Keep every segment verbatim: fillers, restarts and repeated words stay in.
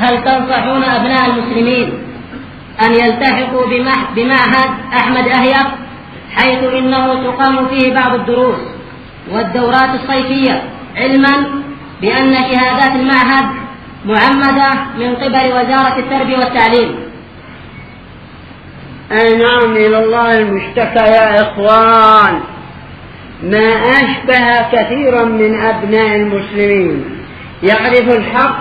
هل تنصحون أبناء المسلمين أن يلتحقوا بمعهد أحمد أهيف، حيث إنه تقام فيه بعض الدروس والدورات الصيفية، علما بأن شهادات المعهد معمدة من قبل وزارة التربية والتعليم؟ أي نعم، إلى الله المشتكى يا إخوان. ما أشبه كثيرا من أبناء المسلمين يعرف الحق،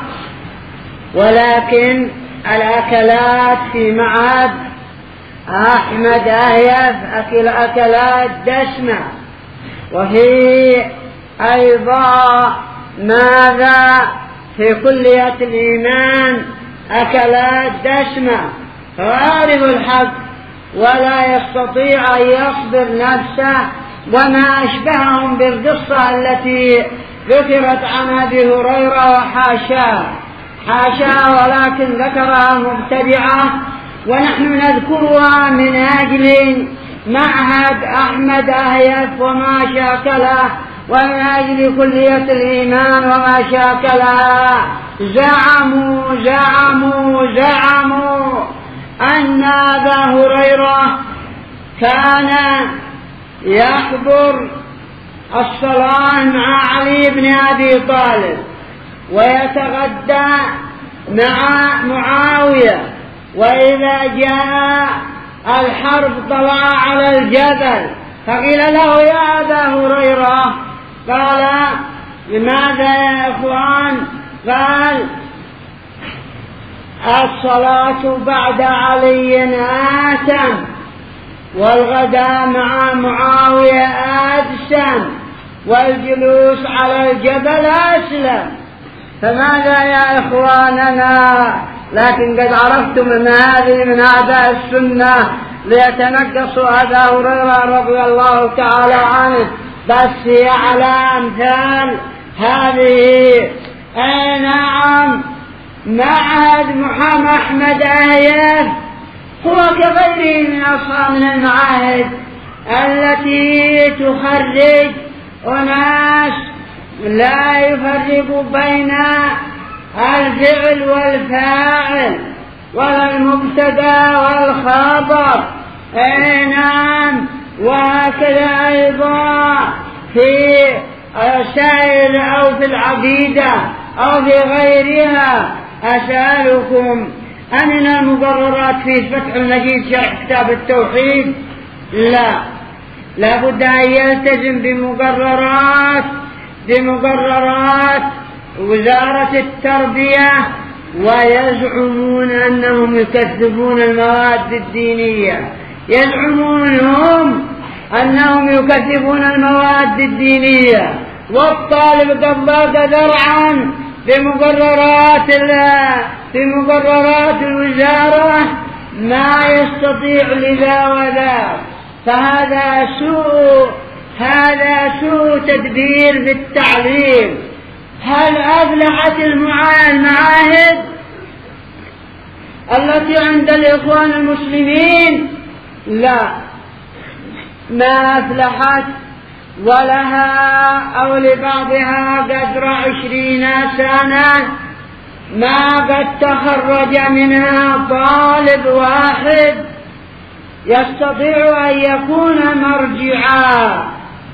ولكن الأكلات في معهد أحمد أهيف أكل أكلات دسمة، وفي أيضا ماذا في كلية الإيمان أكلات دسمة، فيعرف الحق ولا يستطيع أن يصبر نفسه. وما أشبههم بالقصة التي ذكرت عن أبي هريرة وحاشاه حاشاه ولكن ذكرها مبتدعة، ونحن نذكرها من أجل معهد أحمد أهيف وما شاكله، ومن أجل كلية الإيمان وما شاكلها. زعموا زعموا زعموا أن أبا هريرة كان يحضر الصلاة مع علي بن أبي طالب ويتغدى مع معاوية، وإذا جاء الحرب طلع على الجبل، فقيل له يا أبا هريرة، قال لماذا يا إخوان؟ قال الصلاة بعد علي آتم والغداء مع معاوية أدسم والجلوس على الجبل أسلم. فماذا يا إخواننا؟ لكن قد عرفتم أن هذه من أعداء السنة ليتنقصوا أبا هريرة رضي الله تعالى عنه، بس على أمثال هذه. أي نعم، معهد محمد أحمد أهيف هو كغيره من أصحاب من المعاهد التي تخرج أناس لا يفرق بين الفعل والفاعل ولا المبتدا والخبر. أي نعم، وهكذا أيضا في السائل أو في العقيدة أو في غيرها. أسألكم، أمن المقررات في فتح المجيد شرح كتاب التوحيد؟ لا، لابد أن يلتزم بمقررات بمقررات وزارة التربية، ويزعمون أنهم يكذبون المواد الدينية، يزعمون هم أنهم يكذبون المواد الدينية، والطالب قد ضاق ذرعا بمقررات بمقررات الوزارة ما يستطيع لذا وذا. فهذا سوء هذا سوء تدبير بالتعليم. هل أفلحت المعاهد التي عند الإخوان المسلمين؟ لا، ما أفلحت، ولها أو لبعضها قدر عشرين سنة ما قد تخرج منها طالب واحد يستطيع أن يكون مرجعا.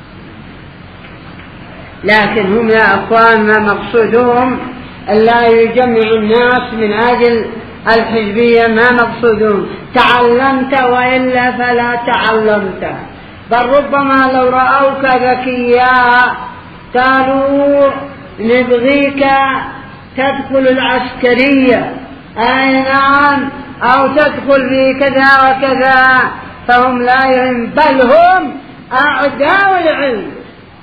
لكن هم يا أخوان ما مقصودهم ألا يجمع الناس من أجل الحزبية، ما مقصودهم تعلمت وإلا فلا تعلمت. بل ربما لو رأوك ذكيا قالوا نبغيك تدخل العسكرية، أي نعم، أو تدخل في كذا وكذا، فهم لا يهم، بل هم أعداء العلم.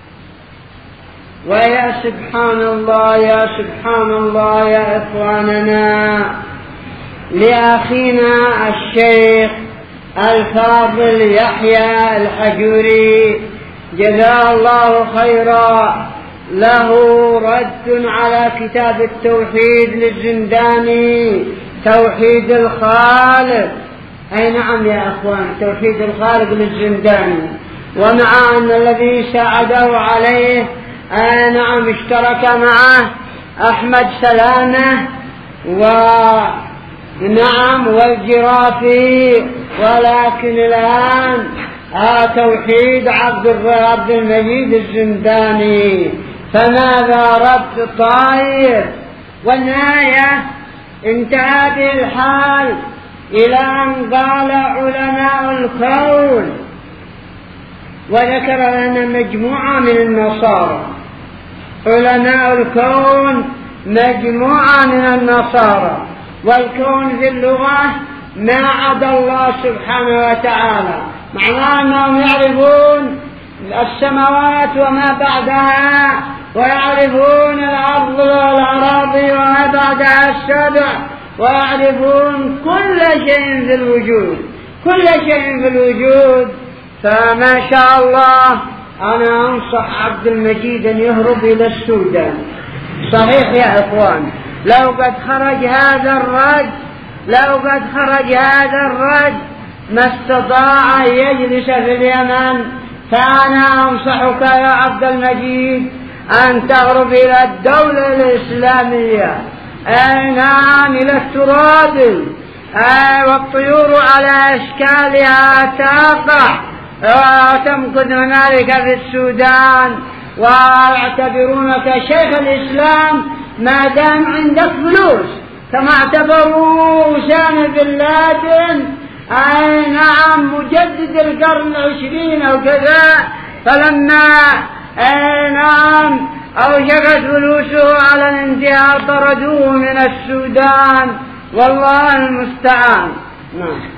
ويا سبحان الله يا سبحان الله يا إخواننا، لأخينا الشيخ الفاضل يحيى الحجوري جزاه الله خيرا له رد على كتاب التوحيد للزنداني، توحيد الخالق. أي نعم يا أخوان، توحيد الخالق للزنداني، ومع أن الذي ساعده عليه أي نعم اشترك معه أحمد سلامة ونعم والجرافي، ولكن الآن آه توحيد عبد المجيد الزنداني. فماذا رد؟ طيب. والنهاية انتهى به الحال إلى أن قال علماء الكون، وذكر لنا مجموعة من النصارى. علماء الكون مجموعة من النصارى، والكون في اللغة ما عدا الله سبحانه وتعالى، معناه أنهم يعرفون السماوات وما بعدها، ويعرفون الأرض والأراضي وما بعدها السبع، ويعرفون كل شيء في الوجود، كل شيء في الوجود. فما شاء الله أنا أنصح عبد المجيد أن يهرب إلى السودان. صحيح يا إخوان، لو قد خرج هذا الرجل لو قد خرج هذا الرجل ما استطاع أن يجلس في اليمن، فأنا أنصحك يا عبد المجيد أن تهرب إلى الدولة الإسلامية. أي نعم، إلى التراب. أي والطيور على أشكالها تقع وتمكث هنالك في السودان، ويعتبرونك شيخ الإسلام ما دام عندك فلوس، كما اعتبروا أسامة بن لادن أي نعم مجدد القرن العشرين أو كذا، فلما أي نعم أوشكت فلوسه على الانتهاء طردوه من السودان. والله المستعان. نعم.